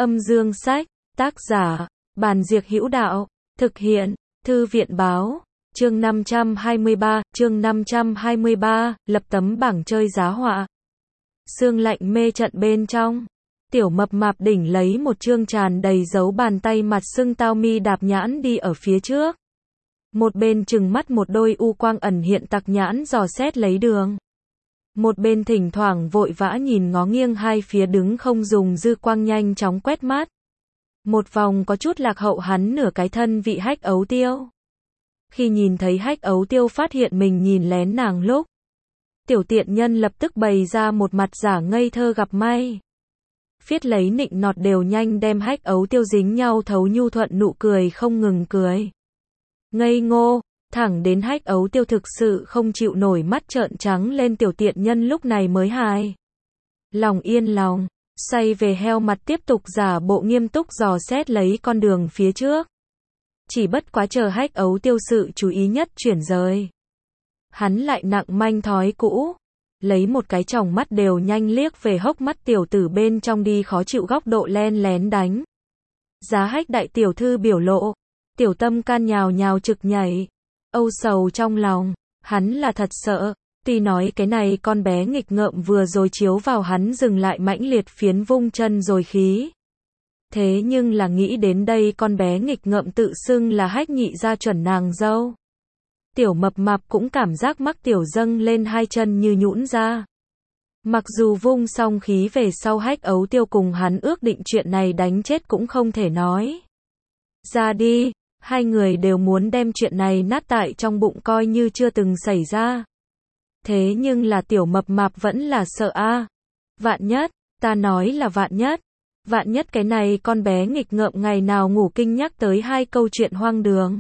Âm dương sách, tác giả, Bàn Diệc Hữu Đạo, thực hiện, Thư viện báo, chương 523, lập tấm bảng chơi giá họa. Sương lạnh mê trận bên trong, tiểu mập mạp đỉnh lấy một chương tràn đầy dấu bàn tay mặt sưng tao mi đạp nhãn đi ở phía trước. Một bên trừng mắt một đôi u quang ẩn hiện tặc nhãn dò xét lấy đường. Một bên thỉnh thoảng vội vã nhìn ngó nghiêng hai phía đứng không dùng dư quang nhanh chóng quét mắt. Một vòng có chút lạc hậu hắn nửa cái thân vị Hách Ấu Tiêu. Khi nhìn thấy Hách Ấu Tiêu phát hiện mình nhìn lén nàng lúc, tiểu tiện nhân lập tức bày ra một mặt giả ngây thơ gặp may. Phiết lấy nịnh nọt đều nhanh đem Hách Ấu Tiêu dính nhau thấu nhu thuận nụ cười không ngừng cười. Ngây ngô, thẳng đến Hách Ấu Tiêu thực sự không chịu nổi mắt trợn trắng lên tiểu tiện nhân lúc này mới hài lòng yên lòng, xoay về heo mặt tiếp tục giả bộ nghiêm túc dò xét lấy con đường phía trước. Chỉ bất quá chờ Hách Ấu Tiêu sự chú ý nhất chuyển rời. Hắn lại nặng manh thói cũ, lấy một cái tròng mắt đều nhanh liếc về hốc mắt tiểu tử bên trong đi khó chịu góc độ len lén đánh. Giá Hách đại tiểu thư biểu lộ, tiểu tâm can nhào nhào trực nhảy. Âu sầu trong lòng, hắn là thật sợ, tuy nói cái này con bé nghịch ngợm vừa rồi chiếu vào hắn dừng lại mãnh liệt phiến vung chân rồi khí. Thế nhưng là nghĩ đến đây con bé nghịch ngợm tự xưng là Hách nhị gia chuẩn nàng dâu. Tiểu mập mạp cũng cảm giác mắc tiểu dâng lên hai chân như nhũn ra. Mặc dù vung xong khí về sau Hách Ấu Tiêu cùng hắn ước định chuyện này đánh chết cũng không thể nói ra đi. Hai người đều muốn đem chuyện này nát tại trong bụng coi như chưa từng xảy ra. Thế nhưng là tiểu mập mạp vẫn là sợ a. Vạn nhất, ta nói là vạn nhất cái này con bé nghịch ngợm ngày nào ngủ kinh nhắc tới hai câu chuyện hoang đường.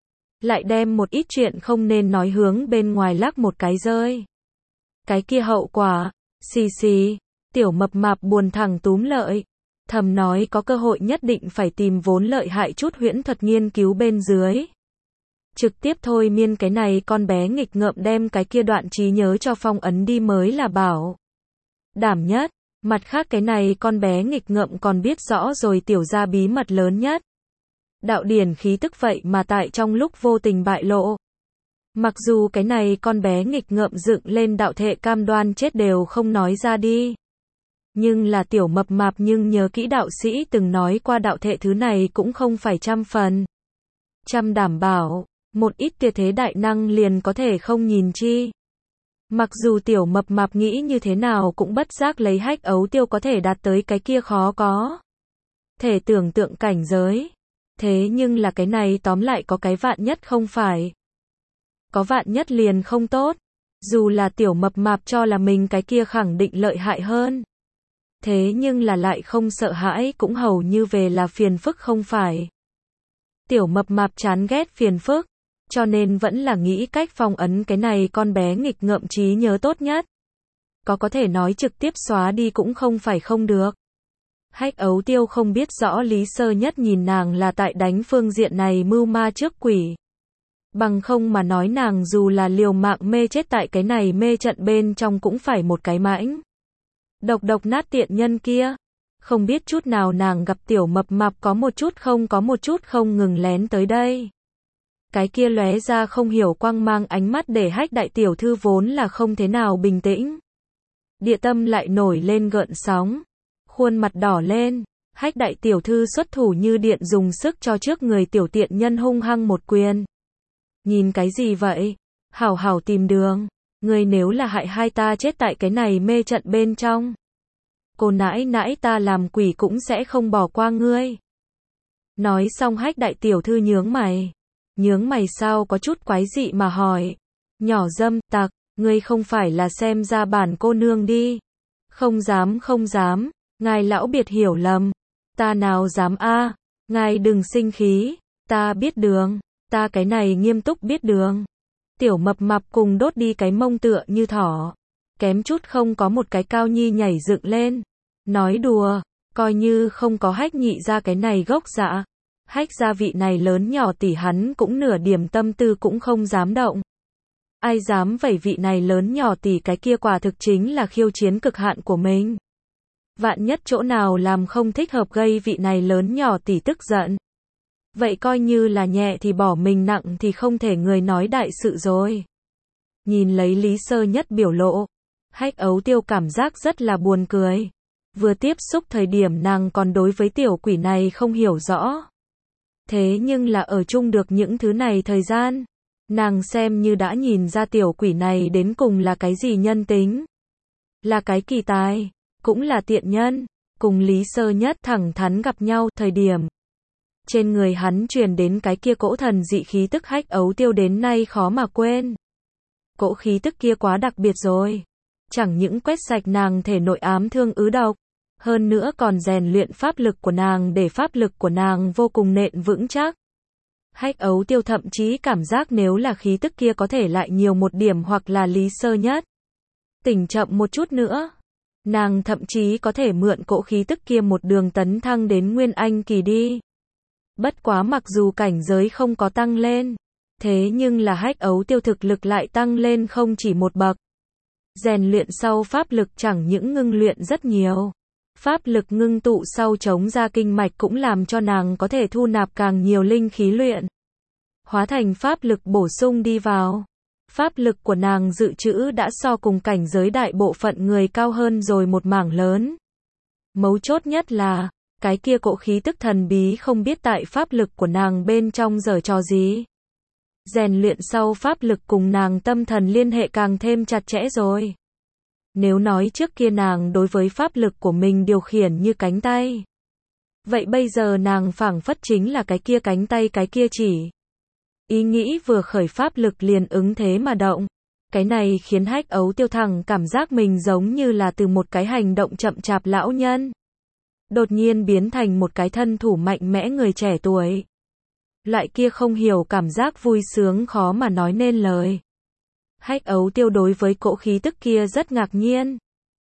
Lại đem một ít chuyện không nên nói hướng bên ngoài lắc một cái rơi. Cái kia hậu quả, xì xì, tiểu mập mạp buồn thẳng túm lợi. Thầm nói có cơ hội nhất định phải tìm vốn lợi hại chút huyễn thuật nghiên cứu bên dưới. Trực tiếp thôi miên cái này con bé nghịch ngợm đem cái kia đoạn trí nhớ cho phong ấn đi mới là bảo đảm nhất. Mặt khác cái này con bé nghịch ngợm còn biết rõ rồi tiểu gia bí mật lớn nhất. Đạo điển khí tức vậy mà tại trong lúc vô tình bại lộ. Mặc dù cái này con bé nghịch ngợm dựng lên đạo thệ cam đoan chết đều không nói ra đi. Nhưng là tiểu mập mạp nhưng nhớ kỹ đạo sĩ từng nói qua đạo thệ thứ này cũng không phải 100% đảm bảo, một ít tuyệt thế đại năng liền có thể không nhìn chi. Mặc dù tiểu mập mạp nghĩ như thế nào cũng bất giác lấy Hách Ấu Tiêu có thể đạt tới cái kia khó có thể tưởng tượng cảnh giới. Thế nhưng là cái này tóm lại có cái vạn nhất không phải. Có vạn nhất liền không tốt. Dù là tiểu mập mạp cho là mình cái kia khẳng định lợi hại hơn. Thế nhưng là lại không sợ hãi cũng hầu như về là phiền phức không phải. Tiểu mập mạp chán ghét phiền phức, cho nên vẫn là nghĩ cách phong ấn cái này con bé nghịch ngợm trí nhớ tốt nhất. Có thể nói trực tiếp xóa đi cũng không phải không được. Hách Ấu Tiêu không biết rõ lý sơ nhất nhìn nàng là tại đánh phương diện này mưu ma trước quỷ. Bằng không mà nói nàng dù là liều mạng mê chết tại cái này mê trận bên trong cũng phải một cái mãnh độc nát tiện nhân kia. Không biết chút nào nàng gặp tiểu mập mạp có một chút không ngừng lén tới đây. Cái kia lóe ra không hiểu quang mang ánh mắt để Hách đại tiểu thư vốn là không thế nào bình tĩnh. Địa tâm lại nổi lên gợn sóng. Khuôn mặt đỏ lên. Hách đại tiểu thư xuất thủ như điện dùng sức cho trước người tiểu tiện nhân hung hăng một quyền. Nhìn cái gì vậy? Hảo hảo tìm đường. Ngươi nếu là hại hai ta chết tại cái này mê trận bên trong. Cô nãi nãi ta làm quỷ cũng sẽ không bỏ qua ngươi. Nói xong Hách đại tiểu thư nhướng mày sao có chút quái dị mà hỏi. Nhỏ dâm tặc, ngươi không phải là xem ra bản cô nương đi. Không dám, ngài lão biệt hiểu lầm. Ta nào dám a, ngài đừng sinh khí, ta biết đường, ta cái này nghiêm túc biết đường. Tiểu mập mạp cùng đốt đi cái mông tựa như thỏ. Kém chút không có một cái cao nhi nhảy dựng lên. Nói đùa, coi như không có Hách nhị ra cái này gốc dạ. Hách gia vị này lớn nhỏ tỷ hắn cũng nửa điểm tâm tư cũng không dám động. Ai dám vẩy vị này lớn nhỏ tỷ cái kia quả thực chính là khiêu chiến cực hạn của mình. Vạn nhất chỗ nào làm không thích hợp gây vị này lớn nhỏ tỷ tức giận. Vậy coi như là nhẹ thì bỏ mình nặng thì không thể người nói đại sự rồi. Nhìn lấy Lý Sơ Nhất biểu lộ, Hách Ấu Tiêu cảm giác rất là buồn cười. Vừa tiếp xúc thời điểm nàng còn đối với tiểu quỷ này không hiểu rõ. Thế nhưng là ở chung được những thứ này thời gian, nàng xem như đã nhìn ra tiểu quỷ này đến cùng là cái gì nhân tính. Là cái kỳ tài, cũng là tiện nhân. Cùng Lý Sơ Nhất thẳng thắn gặp nhau thời điểm. Trên người hắn truyền đến cái kia cỗ thần dị khí tức Hách Ấu Tiêu đến nay khó mà quên. Cỗ khí tức kia quá đặc biệt rồi. Chẳng những quét sạch nàng thể nội ám thương ứ độc, hơn nữa còn rèn luyện pháp lực của nàng để pháp lực của nàng vô cùng nện vững chắc. Hách Ấu Tiêu thậm chí cảm giác nếu là khí tức kia có thể lại nhiều một điểm hoặc là Lý Sơ Nhất tỉnh chậm một chút nữa. Nàng thậm chí có thể mượn cỗ khí tức kia một đường tấn thăng đến Nguyên Anh kỳ đi. Bất quá mặc dù cảnh giới không có tăng lên, thế nhưng là Hách Ấu Tiêu thực lực lại tăng lên không chỉ một bậc. Rèn luyện sau pháp lực chẳng những ngưng luyện rất nhiều. Pháp lực ngưng tụ sau chống ra kinh mạch cũng làm cho nàng có thể thu nạp càng nhiều linh khí luyện. Hóa thành pháp lực bổ sung đi vào. Pháp lực của nàng dự trữ đã so cùng cảnh giới đại bộ phận người cao hơn rồi một mảng lớn. Mấu chốt nhất là, cái kia cỗ khí tức thần bí không biết tại pháp lực của nàng bên trong giở trò gì. Rèn luyện sau pháp lực cùng nàng tâm thần liên hệ càng thêm chặt chẽ rồi. Nếu nói trước kia nàng đối với pháp lực của mình điều khiển như cánh tay, vậy bây giờ nàng phảng phất chính là cái kia cánh tay cái kia chỉ. Ý nghĩ vừa khởi pháp lực liền ứng thế mà động. Cái này khiến Hách Ấu Tiêu thẳng cảm giác mình giống như là từ một cái hành động chậm chạp lão nhân, đột nhiên biến thành một cái thân thủ mạnh mẽ người trẻ tuổi. Loại kia không hiểu cảm giác vui sướng khó mà nói nên lời. Hách Ấu Tiêu đối với cỗ khí tức kia rất ngạc nhiên.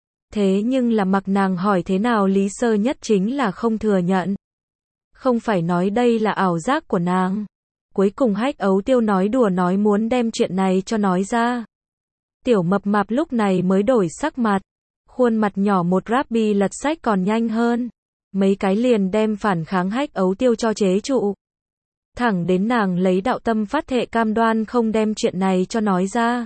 Thế nhưng là mặc nàng hỏi thế nào Lý Sơ Nhất chính là không thừa nhận. Không phải nói đây là ảo giác của nàng. Cuối cùng Hách Ấu Tiêu nói đùa nói muốn đem chuyện này cho nói ra. Tiểu mập mạp lúc này mới đổi sắc mặt. Khuôn mặt nhỏ một Rabbi lật sách còn nhanh hơn. Mấy cái liền đem phản kháng Hách Ấu Tiêu cho chế trụ. Thẳng đến nàng lấy đạo tâm phát thệ cam đoan không đem chuyện này cho nói ra.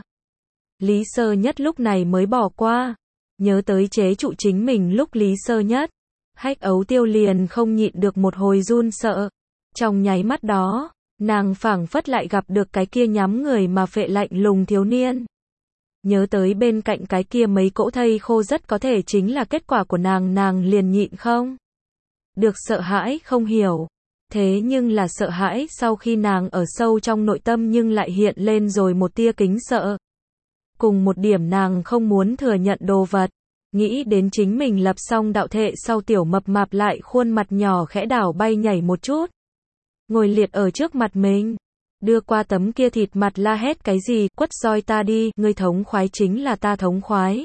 Lý Sơ Nhất lúc này mới bỏ qua. Nhớ tới chế trụ chính mình lúc Lý Sơ Nhất. Hách Ấu Tiêu liền không nhịn được một hồi run sợ. Trong nháy mắt đó, nàng phảng phất lại gặp được cái kia nhắm người mà phệ lạnh lùng thiếu niên. Nhớ tới bên cạnh cái kia mấy cỗ thây khô rất có thể chính là kết quả của nàng liền nhịn không được sợ hãi không hiểu. Thế nhưng là sợ hãi sau khi nàng ở sâu trong nội tâm nhưng lại hiện lên rồi một tia kính sợ. Cùng một điểm nàng không muốn thừa nhận đồ vật. Nghĩ đến chính mình lập xong đạo thệ sau tiểu mập mạp lại khuôn mặt nhỏ khẽ đảo bay nhảy một chút. Ngồi liệt ở trước mặt mình. Đưa qua tấm kia thịt mặt la hét cái gì, quất roi ta đi, ngươi thống khoái chính là ta thống khoái.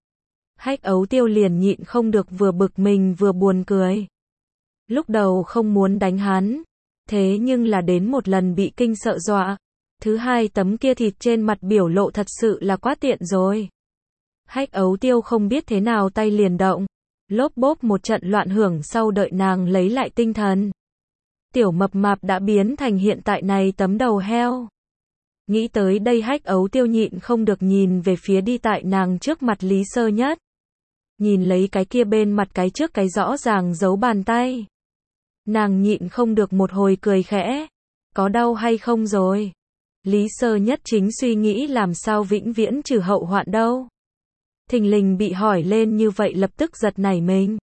Hách Ấu Tiêu liền nhịn không được vừa bực mình vừa buồn cười. Lúc đầu không muốn đánh hắn, thế nhưng là đến một lần bị kinh sợ dọa. Thứ hai tấm kia thịt trên mặt biểu lộ thật sự là quá tiện rồi. Hách Ấu Tiêu không biết thế nào tay liền động. Lốp bốp một trận loạn hưởng sau đợi nàng lấy lại tinh thần. Tiểu mập mạp đã biến thành hiện tại này tấm đầu heo. Nghĩ tới đây Hách Ấu Tiêu nhịn không được nhìn về phía đi tại nàng trước mặt Lý Sơ Nhất. Nhìn lấy cái kia bên mặt cái trước cái rõ ràng giấu bàn tay. Nàng nhịn không được một hồi cười khẽ. Có đau hay không rồi? Lý Sơ Nhất chính suy nghĩ làm sao vĩnh viễn trừ hậu hoạn đâu. Thình lình bị hỏi lên như vậy lập tức giật nảy mình.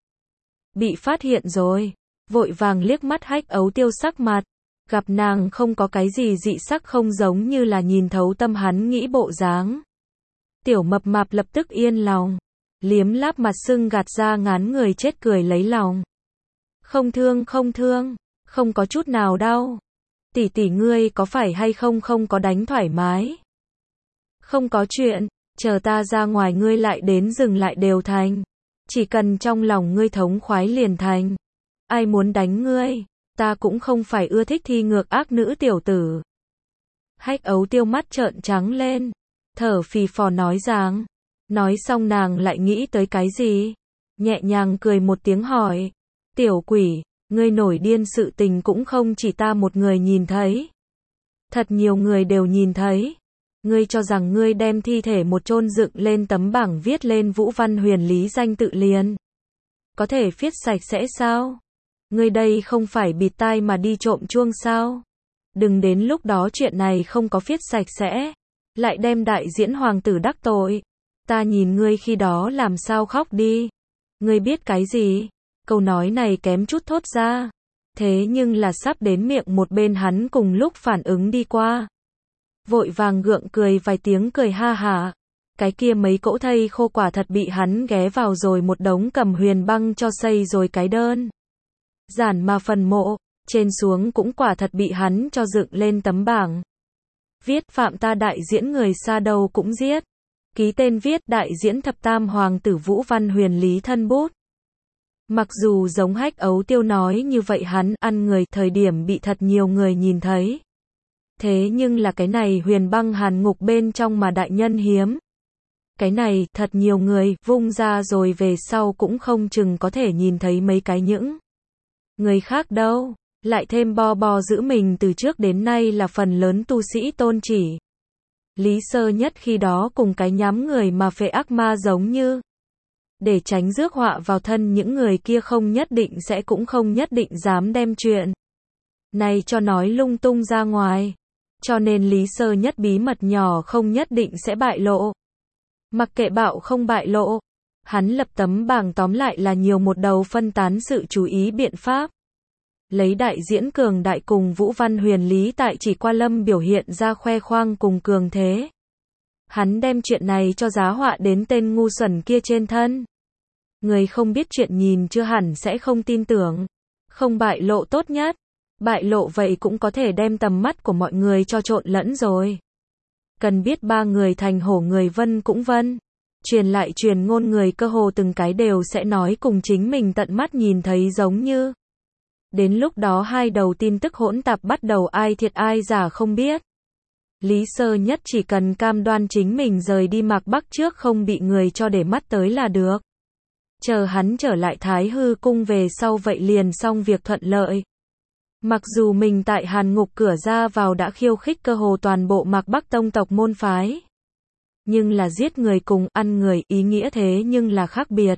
Bị phát hiện rồi. Vội vàng liếc mắt Hách Ấu Tiêu sắc mặt. Gặp nàng không có cái gì dị sắc không giống như là nhìn thấu tâm hắn nghĩ bộ dáng. Tiểu mập mạp lập tức yên lòng. Liếm láp mặt sưng gạt ra ngán người chết cười lấy lòng. Không thương, không có chút nào đau. Tỷ tỷ ngươi có phải hay không có đánh thoải mái? Không có chuyện, chờ ta ra ngoài ngươi lại đến dừng lại đều thành. Chỉ cần trong lòng ngươi thống khoái liền thành. Ai muốn đánh ngươi, ta cũng không phải ưa thích thi ngược ác nữ tiểu tử. Hách Ấu Tiêu mắt trợn trắng lên, thở phì phò nói rằng. Nói xong nàng lại nghĩ tới cái gì? nhẹ nhàng cười một tiếng hỏi. Tiểu quỷ, ngươi nổi điên sự tình cũng không chỉ ta một người nhìn thấy. Thật nhiều người đều nhìn thấy. Ngươi cho rằng ngươi đem thi thể một chôn dựng lên tấm bảng viết lên Vũ Văn Huyền Lý danh tự liền. Có thể viết sạch sẽ sao? Ngươi đây không phải bịt tai mà đi trộm chuông sao? Đừng đến lúc đó chuyện này không có viết sạch sẽ. Lại đem đại diễn hoàng tử đắc tội. Ta nhìn ngươi khi đó làm sao khóc đi. Ngươi biết cái gì? Câu nói này kém chút thốt ra. Thế nhưng là sắp đến miệng một bên hắn cùng lúc phản ứng đi qua. Vội vàng gượng cười vài tiếng cười ha hả. Cái kia mấy cỗ thây khô quả thật bị hắn ghé vào rồi một đống cầm huyền băng cho xây rồi cái đơn. Giản mà phần mộ, trên xuống cũng quả thật bị hắn cho dựng lên tấm bảng. Viết phạm ta đại diễn người xa đâu cũng giết. Ký tên viết đại diễn thập tam hoàng tử Vũ Văn Huyền Lý thân bút. Mặc dù giống Hách Ấu Tiêu nói như vậy hắn ăn người thời điểm bị thật nhiều người nhìn thấy. Thế nhưng là cái này huyền băng hàn ngục bên trong mà đại nhân hiếm. Cái này thật nhiều người vung ra rồi về sau cũng không chừng có thể nhìn thấy mấy cái những. Người khác đâu, lại thêm bo giữ mình từ trước đến nay là phần lớn tu sĩ tôn chỉ. Lý Sơ Nhất khi đó cùng cái nhắm người mà phệ ác ma giống như. Để tránh rước họa vào thân những người kia không nhất định sẽ cũng không nhất định dám đem chuyện này cho nói lung tung ra ngoài. Cho nên Lý Sơ Nhất bí mật nhỏ không nhất định sẽ bại lộ. Mặc kệ bạo không bại lộ, hắn lập tấm bảng tóm lại là nhiều một đầu phân tán sự chú ý biện pháp. Lấy đại diễn cường đại cùng Vũ Văn Huyền Lý tại chỉ qua lâm biểu hiện ra khoe khoang cùng cường thế. Hắn đem chuyện này cho giá họa đến tên ngu xuẩn kia trên thân. Người không biết chuyện nhìn chưa hẳn sẽ không tin tưởng. Không bại lộ tốt nhất. Bại lộ vậy cũng có thể đem tầm mắt của mọi người cho trộn lẫn rồi. Cần biết ba người thành hổ người vân cũng vân. Truyền lại truyền ngôn người cơ hồ từng cái đều sẽ nói cùng chính mình tận mắt nhìn thấy giống như. Đến lúc đó hai đầu tin tức hỗn tạp bắt đầu ai thiệt ai giả không biết. Lý Sơ Nhất chỉ cần cam đoan chính mình rời đi Mạc Bắc trước không bị người cho để mắt tới là được. Chờ hắn trở lại Thái Hư cung về sau vậy liền xong việc thuận lợi. Mặc dù mình tại Hàn Ngục cửa ra vào đã khiêu khích cơ hồ toàn bộ Mạc Bắc tông tộc môn phái. Nhưng là giết người cùng ăn người ý nghĩa thế nhưng là khác biệt.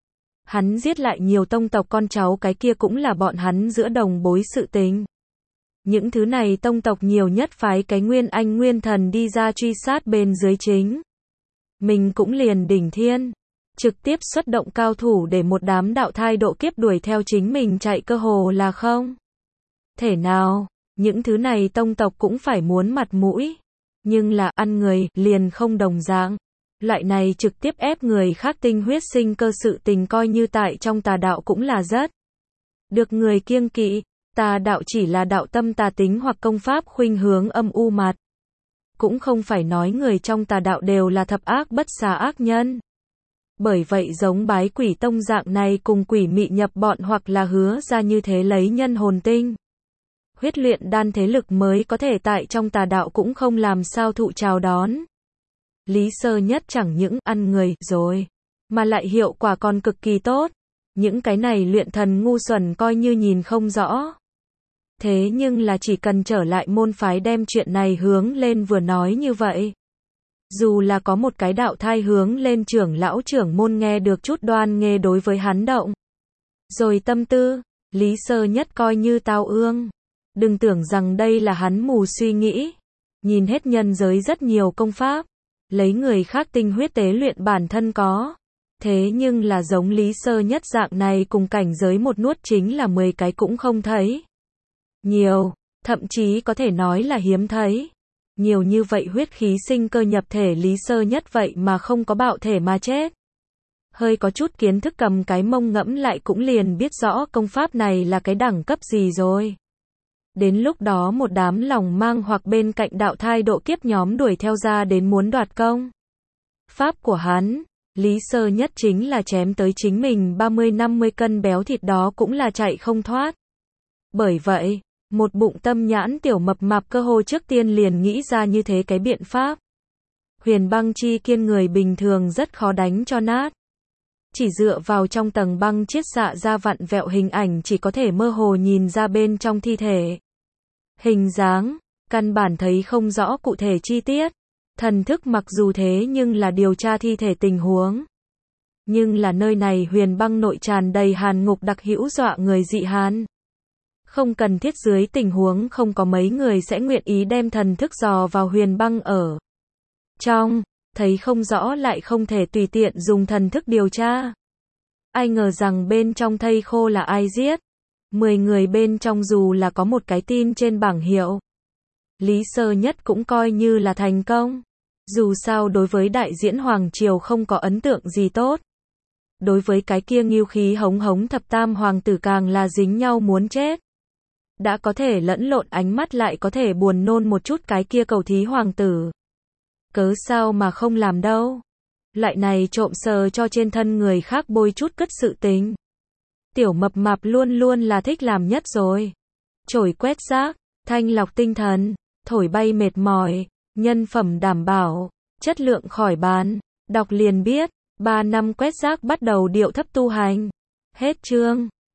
Hắn giết lại nhiều tông tộc con cháu cái kia cũng là bọn hắn giữa đồng bối sự tình. Những thứ này tông tộc nhiều nhất phái cái Nguyên Anh Nguyên Thần đi ra truy sát bên dưới chính. Mình cũng liền đỉnh thiên. Trực tiếp xuất động cao thủ để một đám đạo thai độ kiếp đuổi theo chính mình chạy cơ hồ là không. Thể nào, những thứ này tông tộc cũng phải muốn mặt mũi. Nhưng là ăn người liền không đồng dạng. Loại này trực tiếp ép người khác tinh huyết sinh cơ sự tình coi như tại trong tà đạo cũng là rất được người kiêng kỵ. Tà đạo chỉ là đạo tâm tà tính hoặc công pháp khuynh hướng âm u mặt. Cũng không phải nói người trong tà đạo đều là thập ác bất xá ác nhân. Bởi vậy giống Bái Quỷ Tông dạng này cùng quỷ mị nhập bọn hoặc là hứa ra như thế lấy nhân hồn tinh. Huyết luyện đan thế lực mới có thể tại trong tà đạo cũng không làm sao thụ chào đón. Lý Sơ Nhất chẳng những ăn người rồi, mà lại hiệu quả còn cực kỳ tốt. Những cái này luyện thần ngu xuẩn coi như nhìn không rõ. Thế nhưng là chỉ cần trở lại môn phái đem chuyện này hướng lên vừa nói như vậy. Dù là có một cái đạo thai hướng lên trưởng lão trưởng môn nghe được chút đoan nghe đối với hắn động. Rồi tâm tư, Lý Sơ Nhất coi như tao ương. Đừng tưởng rằng đây là hắn mù suy nghĩ. Nhìn hết nhân giới rất nhiều công pháp. Lấy người khác tinh huyết tế luyện bản thân có. Thế nhưng là giống Lý Sơ Nhất dạng này cùng cảnh giới một nuốt chính là 10 cái cũng không thấy. Nhiều, thậm chí có thể nói là hiếm thấy. Nhiều như vậy huyết khí sinh cơ nhập thể Lý Sơ Nhất vậy mà không có bạo thể mà chết. Hơi có chút kiến thức cầm cái mông ngẫm lại cũng liền biết rõ công pháp này là cái đẳng cấp gì rồi. Đến lúc đó một đám lòng mang hoặc bên cạnh đạo thai độ kiếp nhóm đuổi theo ra đến muốn đoạt công. Pháp của hắn, Lý Sơ Nhất chính là chém tới chính mình 30-50 cân béo thịt đó cũng là chạy không thoát. Bởi vậy, một bụng tâm nhãn tiểu mập mạp cơ hồ trước tiên liền nghĩ ra như thế cái biện pháp. Huyền băng chi kiên người bình thường rất khó đánh cho nát. chỉ dựa vào trong tầng băng chiết xạ ra vặn vẹo hình ảnh chỉ có thể mơ hồ nhìn ra bên trong thi thể. Hình dáng, căn bản thấy không rõ cụ thể chi tiết. Thần thức mặc dù thế nhưng là điều tra thi thể tình huống. Nhưng là nơi này huyền băng nội tràn đầy hàn ngục đặc hữu dọa người dị hàn. Không cần thiết dưới tình huống không có mấy người sẽ nguyện ý đem thần thức dò vào huyền băng ở trong, thấy không rõ lại không thể tùy tiện dùng thần thức điều tra. Ai ngờ rằng bên trong thây khô là ai giết? 10 người bên trong dù là có một cái tin trên bảng hiệu. Lý Sơ Nhất cũng coi như là thành công. Dù sao đối với đại diễn Hoàng Triều không có ấn tượng gì tốt. Đối với cái kia ngưu khí hống hống thập tam hoàng tử càng là dính nhau muốn chết. Đã có thể lẫn lộn ánh mắt lại có thể buồn nôn một chút cái kia cầu thí hoàng tử. Cớ sao mà không làm đâu. Loại này trộm sờ cho trên thân người khác bôi chút cất sự tình. Tiểu mập mạp luôn luôn là thích làm nhất rồi. Chổi quét rác, thanh lọc tinh thần, thổi bay mệt mỏi, nhân phẩm đảm bảo, chất lượng khỏi bàn. Đọc liền biết, 3 năm quét rác bắt đầu điệu thấp tu hành. Hết chương.